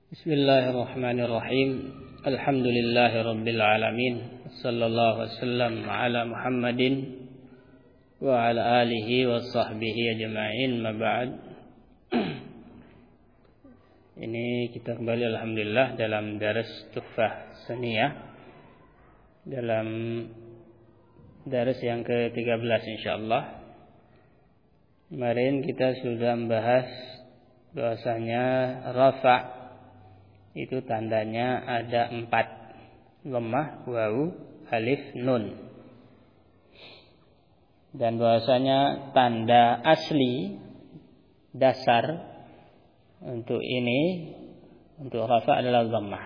Bismillahirrahmanirrahim. Alhamdulillahirabbil alamin. Sallallahu wasallam ala Muhammadin wa ala alihi wa sahbihi ajma'in. Ma ba'd. Ini kita kembali alhamdulillah dalam daras Tuhfah Saniyah, dalam daras yang ke-13 insyaallah. Kemarin kita sudah membahas bahwasanya rafa' itu tandanya ada 4, dhammah, wawu, alif, nun. Dan bahwasanya tanda asli dasar untuk ini, untuk rafa' adalah dhammah.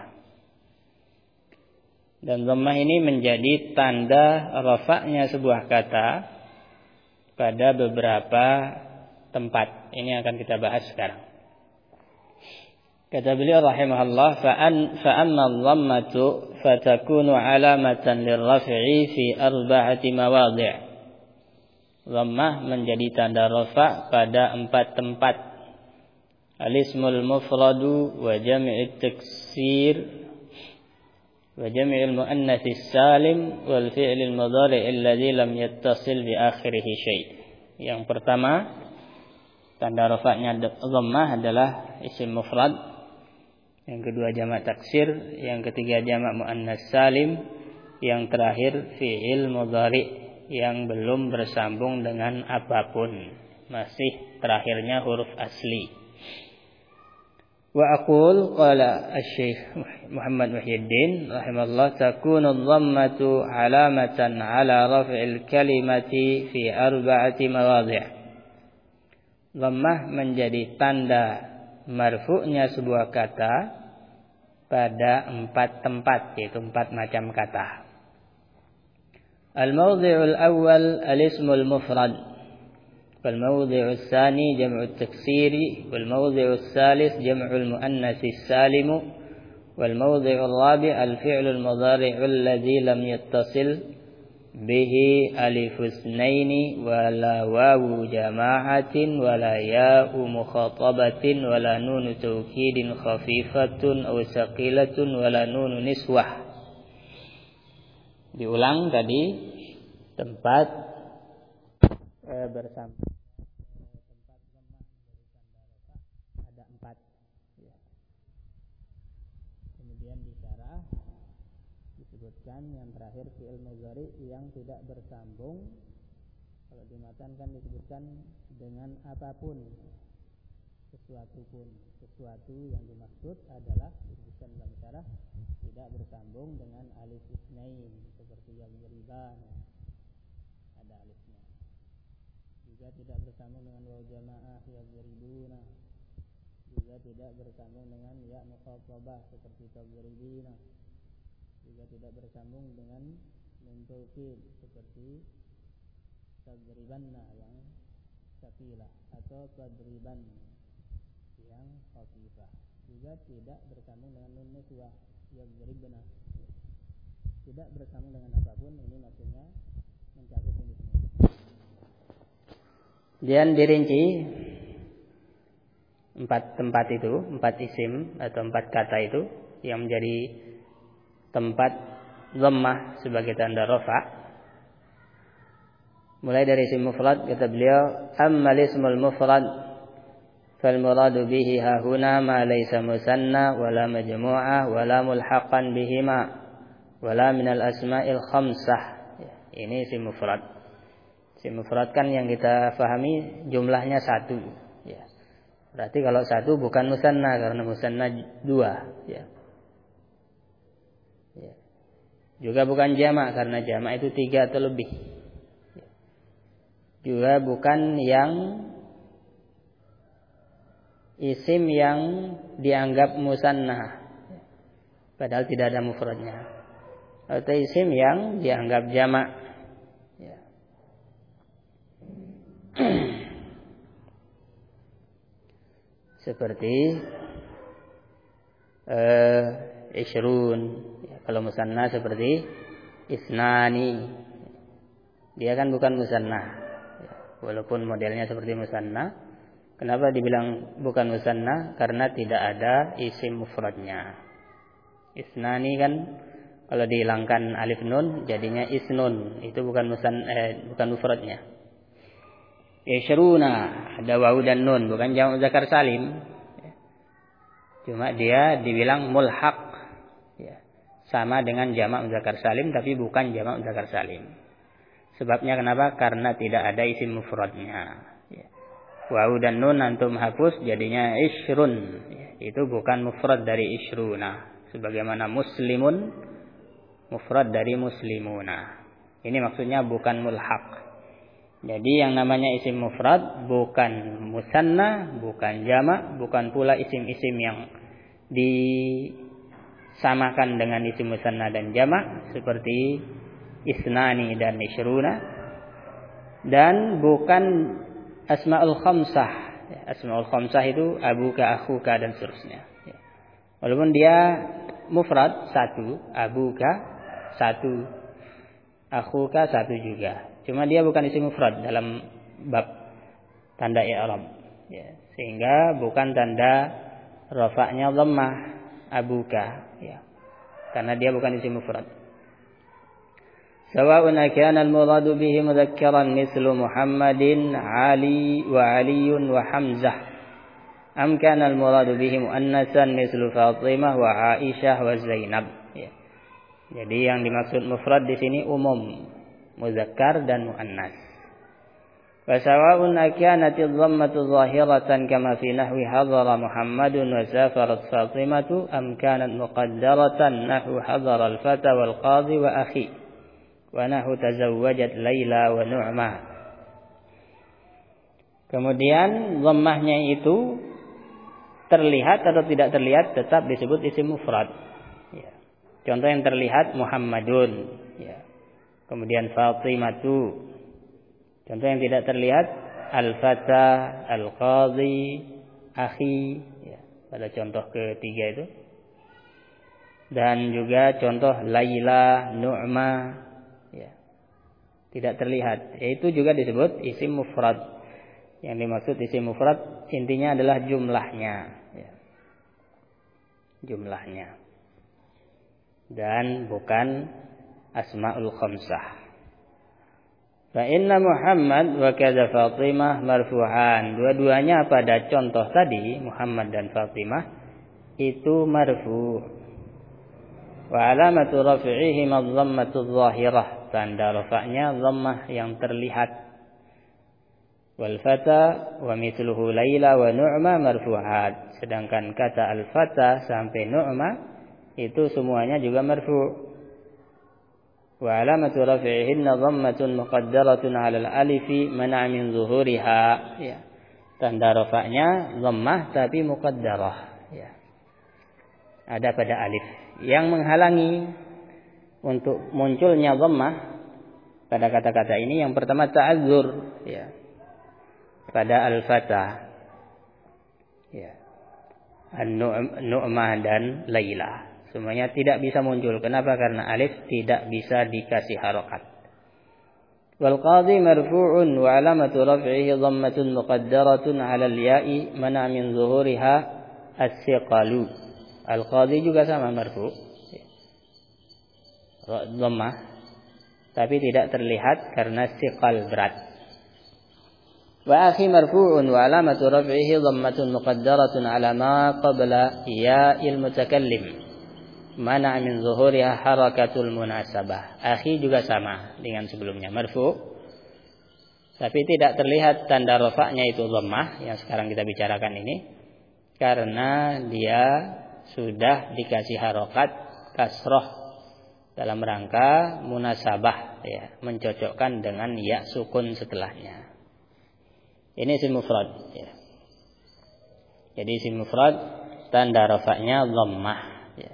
Dan dhammah ini menjadi tanda rafa'nya sebuah kata pada beberapa tempat. Ini akan kita bahas sekarang. Kata beliau rahimahullah, fa'amma dhammatu fatakunu alamatan lirraf'i fi arba'ati mawadhi'. Dhammah menjadi tanda rafa' pada 4 tempat. Al-ismul mufradu wa jam'it taksir wa jam'il muannatsis salim wal fi'lil mudhari' alladhi lam yattasil bi akhirih syai'. Yang pertama, tanda rafa'nya dhammah adalah isim mufrad. Yang kedua jamak taksir, yang ketiga jamak muannas salim, yang terakhir fi'il mudhari yang belum bersambung dengan apapun, masih terakhirnya huruf asli. Wa aqul qala asy-syekh Muhammad Muhyiddin rahimallahu takunu dhammatu alamatan ala raf'il kalimati fi arba'ati mawadhi'. Dhammah menjadi tanda marfu'nya sebuah kata pada 4 tempat, yaitu 4 macam kata. Al-mawdhi'ul awwal al-ismul mufrad, wal mawdhi'us tsani jam'ut taksiri, wal mawdhi'us tsalits jam'ul muannatsis salim, wal mawdhi'ur rabi' al-fi'lul mudhari'ul ladzi lam yattasil bihi alifus naini wala wawu jama'atin wala ya'u mukhatabatin wala nunu taukidin khafifatun aw saqilatun wala nunu niswah. Diulang tadi tempat bersama tempat dhammah ada 4 ya. Kemudian bicara disebutkan yang terakhir fi'il mudhari yang tidak bersambung. Kalau di matan kan disebutkan dengan apapun, sesuatu yang dimaksud adalah disebutkan dalam syarah tidak bersambung dengan alif isnain, seperti yadriban ada alifnya. Juga tidak bersambung dengan waw jamaah yadribuna. Juga tidak bersambung dengan ya mukhatabah seperti tadribina. Juga tidak bersambung dengan nun taukid seperti tadribanna yang saqilah atau tadriban yang khafifah. Juga tidak bersambung dengan nun niswah yadribna. Tidak bersambung dengan apapun, ini maksudnya mencakup ini semua. Dan dirinci 4 tempat itu, 4 isim atau 4 kata itu yang menjadi tempat dhammah sebagai tanda rafa'. Mulai dari isim mufrad, kata beliau, ammal ismul mufrad fal muradu bihi hahuna ma laysa musanna wala majmu'ah wala mulhaqan bihima wala minal asma'il khamsah. Ini isim mufrad. Isim mufrad kan yang kita fahami jumlahnya 1 ya. Berarti kalau 1 bukan musanna, karena musanna 2 ya. Juga bukan jamak, karena jamak itu 3 atau lebih. Juga bukan yang isim yang dianggap musanna, padahal tidak ada mufradnya. Atau isim yang dianggap jamak. Seperti ishrun. Kalau musanna seperti isnani, dia kan bukan musanna, walaupun modelnya seperti musanna, Kenapa dibilang bukan musanna? Karena tidak ada isim mufradnya. Isnani kan kalau dihilangkan alif nun jadinya isnun. Itu bukan bukan mufradnya. Isyruna ada wawu dan nun, bukan jamak muzakkar salim. Cuma dia dibilang mulhaq. Ya. Sama dengan jamak muzakkar salim tapi bukan jamak muzakkar salim. Sebabnya kenapa? Karena tidak ada isim mufradnya. Ya. Wawu dan nun antum hapus jadinya isyrun. Ya. Itu bukan mufrad dari isyruna. Sebagaimana muslimun mufrad dari muslimuna. Ini maksudnya bukan mulhaq. Jadi yang namanya isim mufrad bukan musanna, bukan jamak, bukan pula isim-isim yang disamakan dengan isim musanna dan jamak seperti isnani dan isyruna, dan bukan asmaul khamsah. Asmaul khamsah itu abuka, akhuka dan seterusnya. Walaupun dia mufrad satu, abuka satu, akhuka satu juga. Cuma dia bukan isim mufrad dalam bab tanda i'rab. Ya, sehingga bukan tanda rafa'nya dhammah abuka. Ya. Karena dia bukan isim mufrad. Sawa'un kana al-muradu bihi mudhakkaran mislu Muhammadin, Ali wa Aliyun wa Hamzah. Am kana al-muradu bihi muannasan mislu Fatimah wa Aisyah wa Zainab. Ya. Jadi yang dimaksud mufrad di sini umum, muzakkar dan muannas. Wa sawa'un akanati dhammatu zahiratan kama fi nahwi hadara Muhammadun wa safarat Fatimatu am kanat muqaddaratan nahwu hadara al-fata wal qadhi wa akhi wa nahwu tazawwajat Laila wa Nu'ma. Kemudian dhammahnya itu terlihat atau tidak terlihat tetap disebut isim mufrad. Ya. Contoh yang terlihat Muhammadun, ya. Kemudian Fatimatu. Contoh yang tidak terlihat Al-Fata, Al-Qadhi, Akhi, ya, pada contoh ketiga itu. Dan juga contoh Laila, Nu'ma, ya, tidak terlihat. Itu juga disebut isim mufrad. Yang dimaksud isim mufrad intinya adalah jumlahnya, ya. Jumlahnya. Dan bukan asma'ul khamsah. Fa inna Muhammad wa kadza Fatimah marfu'an. Dua-duanya pada contoh tadi Muhammad dan Fatimah itu marfu'. Wa alamatu raf'ihi madhammatu dhahirah. Tanda rafa'nya dhammah yang terlihat. Wal fata wa mithluhu Laila wa Nu'ma marfu'at. Sedangkan kata al-fata sampai Nu'ma itu semuanya juga marfu'. Wa alamatu raf'ihinna dhammatun muqaddaratun 'ala al-alif mana' min zuhuriha. Ya. Tanda rafa'nya dhammah tapi muqaddarah, ya. Ada pada alif yang menghalangi untuk munculnya dhammah pada kata-kata ini. Yang pertama ta'azzur, ya. Pada al-fatah, ya. An-Nu'mah dan Laila semuanya tidak bisa muncul. Kenapa? Karena alif tidak bisa dikasih harokat. Wal qadhi marfu'un wa alamatu raf'ihi dhammatun muqaddaratun 'ala al-ya'i mana' min zuhuriha as-siqalu. Al qadhi juga sama marfu', dhammah, tapi tidak terlihat karena siqal berat. Wa akhi marfu'un wa alamatu raf'ihi dhammatun muqaddaratun 'ala ma qabla ya'il mutakallim mana min zuhuriha harakatul munasabah. Akhi juga sama dengan sebelumnya, marfu, tapi tidak terlihat tanda rafa'nya itu dhammah yang sekarang kita bicarakan ini, karena dia sudah dikasih harokat kasroh dalam rangka munasabah, ya, mencocokkan dengan ya sukun setelahnya. Ini isim mufrad, ya. Jadi isim mufrad tanda rafa'nya dhammah.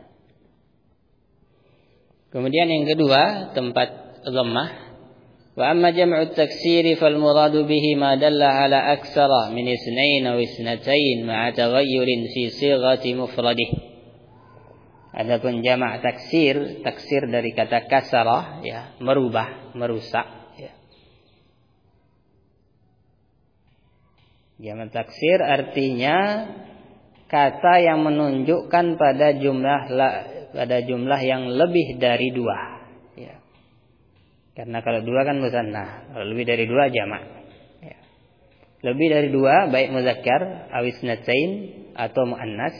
Kemudian yang kedua tempat dhammah. Wa amma jam'u at-taksir fal muradu bihi ma dalla ala aksara min itsnain aw itsnatain ma'a taghayyurin fi sighati mufradih. Adapun jamak taksir, taksir dari kata kasarah, ya, merubah, merusak, ya. Jamak taksir artinya kata yang menunjukkan pada jumlah yang lebih dari 2. Ya. Karena kalau 2 kan musanna, kalau lebih dari 2 jamak. Ya. Lebih dari 2 baik muzakkar, awis natsain atau muannas.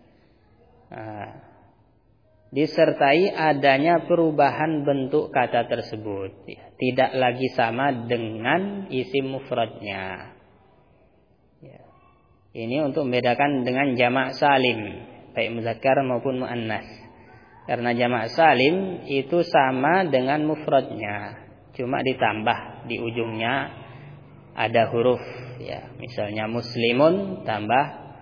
Disertai adanya perubahan bentuk kata tersebut. Ya. Tidak lagi sama dengan isim mufradnya. Ya. Ini untuk membedakan dengan jamak salim, baik muzakkar maupun muannas. Karena jamak salim itu sama dengan mufradnya, cuma ditambah di ujungnya ada huruf, ya. Misalnya muslimun tambah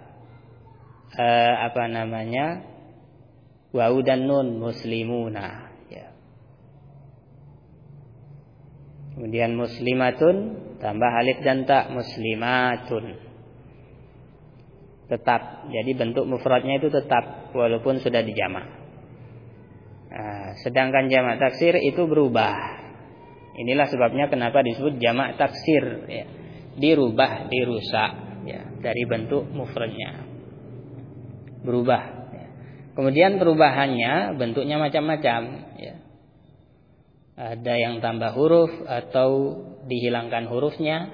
wawu dan nun, muslimuna, ya. Kemudian muslimatun tambah alif dan ta, muslimatun. Tetap, jadi bentuk mufradnya itu tetap walaupun sudah dijamak. Sedangkan jamak taksir itu berubah. Inilah sebabnya kenapa disebut jamak taksir, ya. Dirubah, dirusak, ya, dari bentuk mufradnya. Berubah, ya. Kemudian perubahannya bentuknya macam-macam, ya. Ada yang tambah huruf atau dihilangkan hurufnya,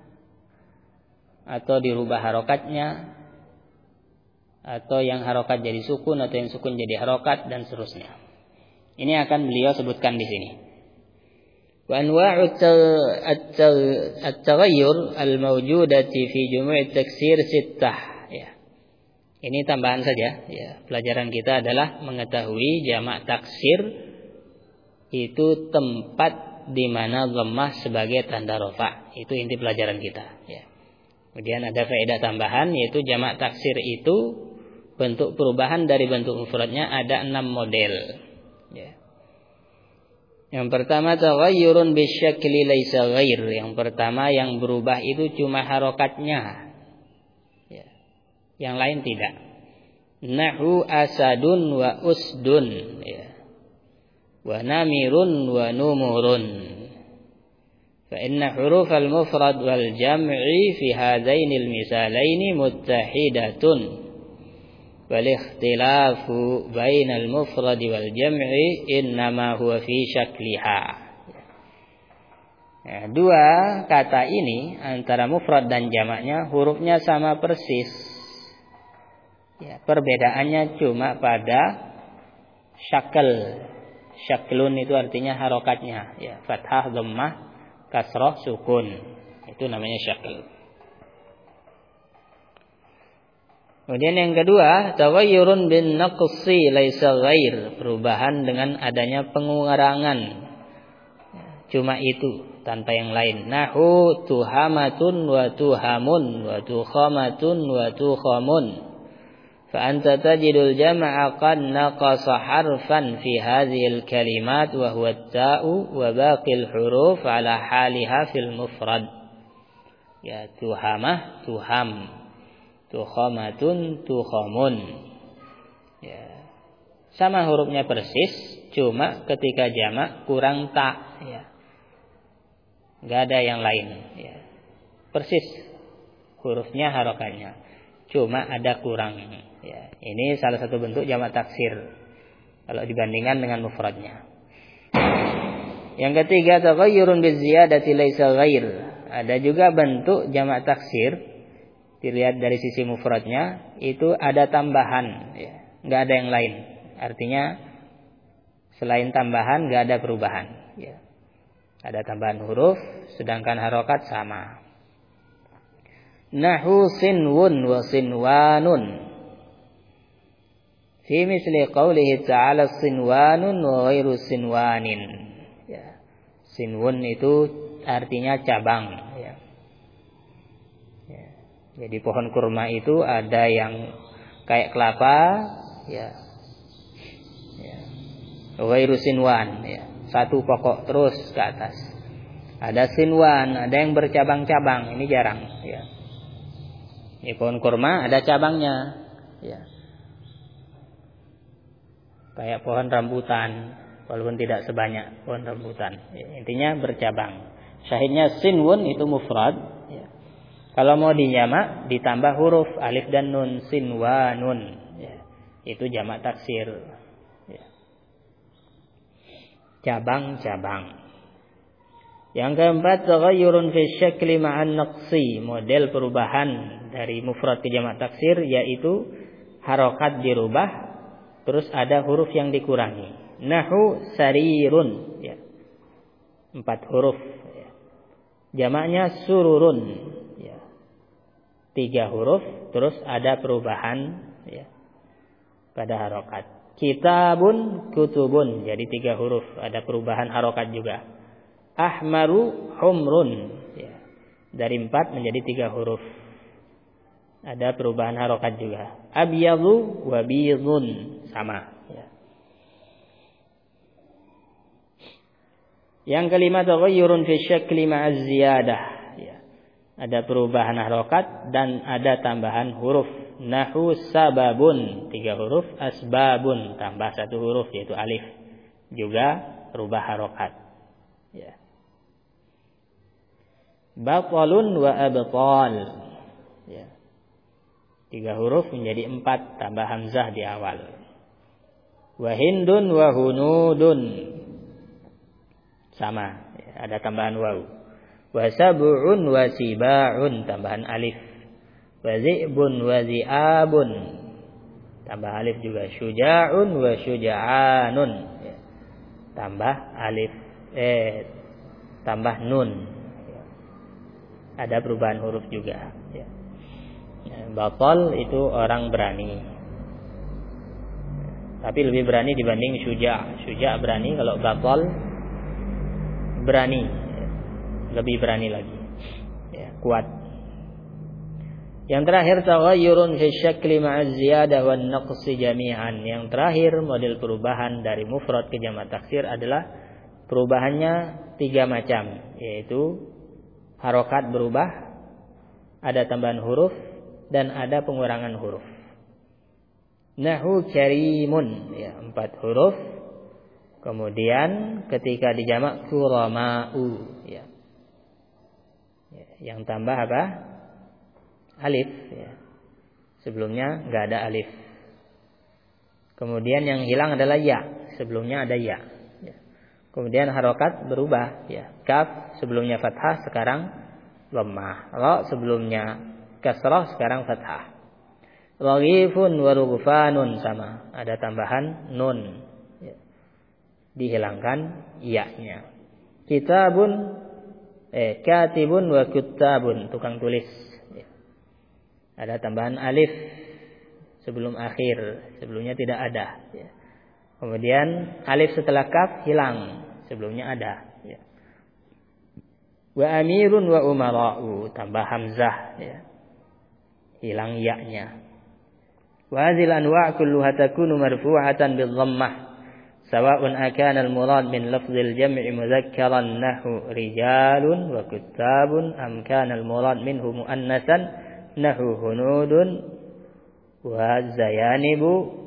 atau dirubah harokatnya, atau yang harokat jadi sukun, atau yang sukun jadi harokat, dan seterusnya. Ini akan beliau sebutkan di sini. Wa anwa'u at-taghayyur al-mawjudati fi jumu'i taksir sittah. Ya. Ini tambahan saja. Ya. Pelajaran kita adalah mengetahui jamak taksir itu tempat di mana dhammah sebagai tanda rafa. Itu inti pelajaran kita. Ya. Kemudian ada faedah tambahan, yaitu jamak taksir itu bentuk perubahan dari bentuk mufradnya ada 6 model. Ya. Yang pertama taghayyurun bisyakli laisa ghair. Yang pertama yang berubah itu cuma harokatnya. Ya. Yang lain tidak. Nahu asadun wa usdun, ya. Wa namirun wa numurun. Fa inna huruf al-mufrad wal jam'i fi hadainil misalaini muttahidatun. Wal ikhtilafu bainal mufrad wal jam'i innama huwa fi syakliha. Ya, dua kata ini antara mufrad dan jamaknya hurufnya sama persis. Ya, perbedaannya cuma pada syakl. Syaklun itu artinya harokatnya, ya, fathah, dhammah, kasrah, sukun. Itu namanya syakl. Kemudian yang kedua, taghayyurun bin naqsi laisa ghair, perubahan dengan adanya pengurangan. Cuma itu, tanpa yang lain. Nahu tuhamatun wa tuhamun wa tukhamatun wa tukhamun. Fa anta tajidul jam'a qad naqasa harfan fi hadhil kalimat wa huwa at-ta'u wa baqil huruf ala haliha fil mufrad. Ya, tuhamah, tuham. Tukhamatun, tukhamun. Ya. Sama hurufnya persis, cuma ketika jamak kurang ta, ya. Enggak ada yang lain, ya. Persis hurufnya harokatnya, cuma ada kurang, ya. Ini salah satu bentuk jamak taksir kalau dibandingkan dengan mufradnya. Yang ketiga, taghayyurun biziyadati laisa ghair. Ada juga bentuk jamak taksir. Dilihat dari sisi mufradnya itu ada tambahan, ya. Nggak ada yang lain. Artinya selain tambahan nggak ada perubahan, ya. Ada tambahan huruf, sedangkan harokat sama. Nahu sinwun wa sinwanun. Fi misli qawlihi ta'ala sinwanun wa ghairu sinwanin. Ya. Sinwun itu artinya cabang. Jadi pohon kurma itu ada yang kayak kelapa, ya. Ghairu sinwan, ya. Satu pokok terus ke atas. Ada sinwan, ada yang bercabang-cabang, ini jarang, ya. Ini pohon kurma ada cabangnya, ya. Kayak pohon rambutan, walaupun tidak sebanyak pohon rambutan. Ya, intinya bercabang. Syahidnya sinwun itu mufrad, ya. Kalau mau dijamak ditambah huruf alif dan nun, sinwanun. Ya, itu jamak taksir. Ya. Cabang-cabang. Yang keempat, taghayyurun fi syakli ma'an naqsi, model perubahan dari mufrad ke jamak taksir, yaitu harokat dirubah, terus ada huruf yang dikurangi. Nahu sarirun, ya. 4 huruf. Ya. Jamaknya sururun, ya. 3 huruf, terus ada perubahan, ya, pada harokat. Kitabun, kutubun, jadi 3 huruf, ada perubahan harokat juga. Ahmaru, humrun, ya. Dari 4 menjadi 3 huruf. Ada perubahan harokat juga. Abyadu, wabidun, sama. Ya. Yang kelima, taghayyurun fi syakli ma'az ziyadah. Ya. Ada perubahan harokat dan ada tambahan huruf. Nahu sababun, 3 huruf. Asbabun, tambah 1 huruf, yaitu alif. Juga rubah harokat. Ya. Batalun wa abtal, ya. 3 huruf menjadi 4, tambah hamzah di awal. Wa hindun wa hunudun, sama, ya, ada tambahan waw. Wa sab'un wa siba'un, tambahan alif. Wa zi'bun wa zi'abun, tambah alif juga. Syuja'un wa syuja'anun, ya. Tambah alif, tambah nun. Ada perubahan huruf juga. Ya. Batal itu orang berani. Tapi lebih berani dibanding syuja'. Syuja' berani, kalau batal berani. Lebih berani lagi. Ya, kuat. Yang terakhir, taghayyurun fi syakli ma'az ziyadah wan naqsi jami'an. Yang terakhir, model perubahan dari mufrad ke jamak taksir adalah perubahannya 3 macam, yaitu harokat berubah, ada tambahan huruf, dan ada pengurangan huruf. Nahu karimun, ya, 4 huruf. Kemudian ketika dijamak kurama'u, ya. Yang tambah apa? Alif, ya. Sebelumnya enggak ada alif. Kemudian yang hilang adalah ya, sebelumnya ada ya. Kemudian harokat berubah, ya. Kaf sebelumnya fathah, sekarang dhammah. Ra sebelumnya kasrah, sekarang fathah. Raghifun wa rughfanun, sama, ada tambahan nun, ya. Dihilangkan ya-nya. Kitabun, katibun wa kuttabun, tukang tulis, ya. Ada tambahan alif sebelum akhir, sebelumnya tidak ada, ya. Kemudian alif setelah kaf hilang, sebelumnya ada, ya. Wa amirun wa umara'u, tambah hamzah, ya. Hilang ya-nya. Wa hadhil anwa' kulluha takunu marfu'atan bidh-dhammah sawa'un akana al-murad min lafzil jam'i mudzakkaran nahu rijalun wa kuttabun am kana al-murad minhu muannasan nahu hunudun wa zayanibu.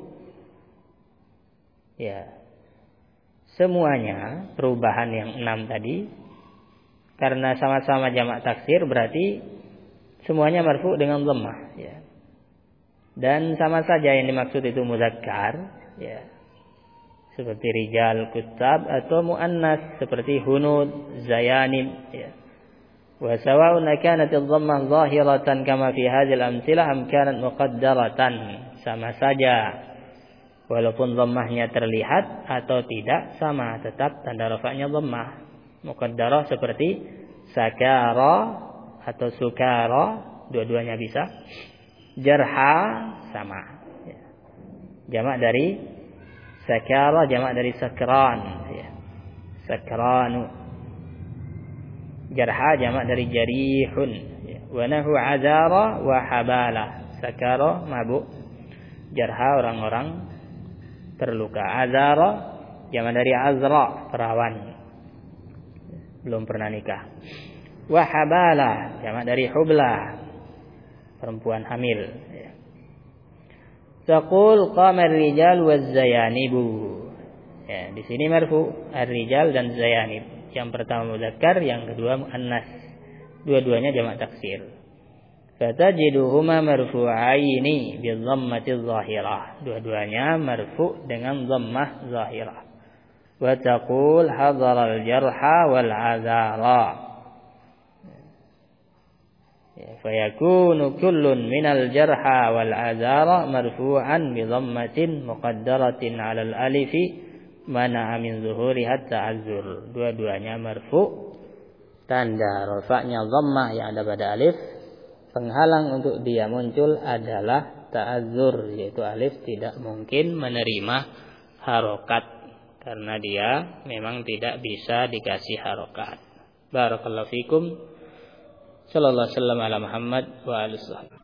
Ya, semuanya perubahan yang 6 tadi, karena sama-sama jamak taksir berarti semuanya marfu dengan dhammah, ya. Dan sama saja yang dimaksud itu muzakkar, ya, seperti rijal, kuttab, atau muannas seperti hunud, zayanib, ya. Wa sawa'un kanat ad-dhammah zahiratan kama fi hadhil amtsilah am kanat muqaddaratan, sama saja walaupun dhammahnya terlihat atau tidak, sama, tetap tanda rafa'nya dhammah. Muqaddarah seperti sakara atau sukara, dua-duanya bisa. Jarha, sama, ya. Jamak dari sakara, jamak dari sakran, ya. Sakranu. Jarha jamak dari jarihun, ya. Wa nahu azara wa habala. Sakara mabuk, jarha orang-orang terluka. Azara jamak dari azra, perawan, belum pernah nikah. Wa habala jamak dari hubla, perempuan hamil, ya. Taqul qama ar-rijal waz-zayanibu. Ya, di sini marfu ar-rijal dan zayanib. Yang pertama muzakkar, yang kedua muannas. Dua-duanya jamak taksir. Fatajiduhuma marfu'aini bi dhammati dhahirah. Dua-duanya marfu' dengan dhammah zahirah. Wa taqul hadara al-jarha wal 'adhara. Fayakunu kullun minal jarha wal 'adhara marfu'an bi dhammatin muqaddaratin 'ala al-alifi mana'a min zuhuriha ta'azzur. Dua-duanya marfu', tanda rafa'nya dhammah yang ada pada alif. Penghalang untuk dia muncul adalah ta'azzur, yaitu alif tidak mungkin menerima harokat karena dia memang tidak bisa dikasih harokat. Barakallahu fikum. Sallallahu alaihi wasallam ala Muhammad wa alihi wasallam.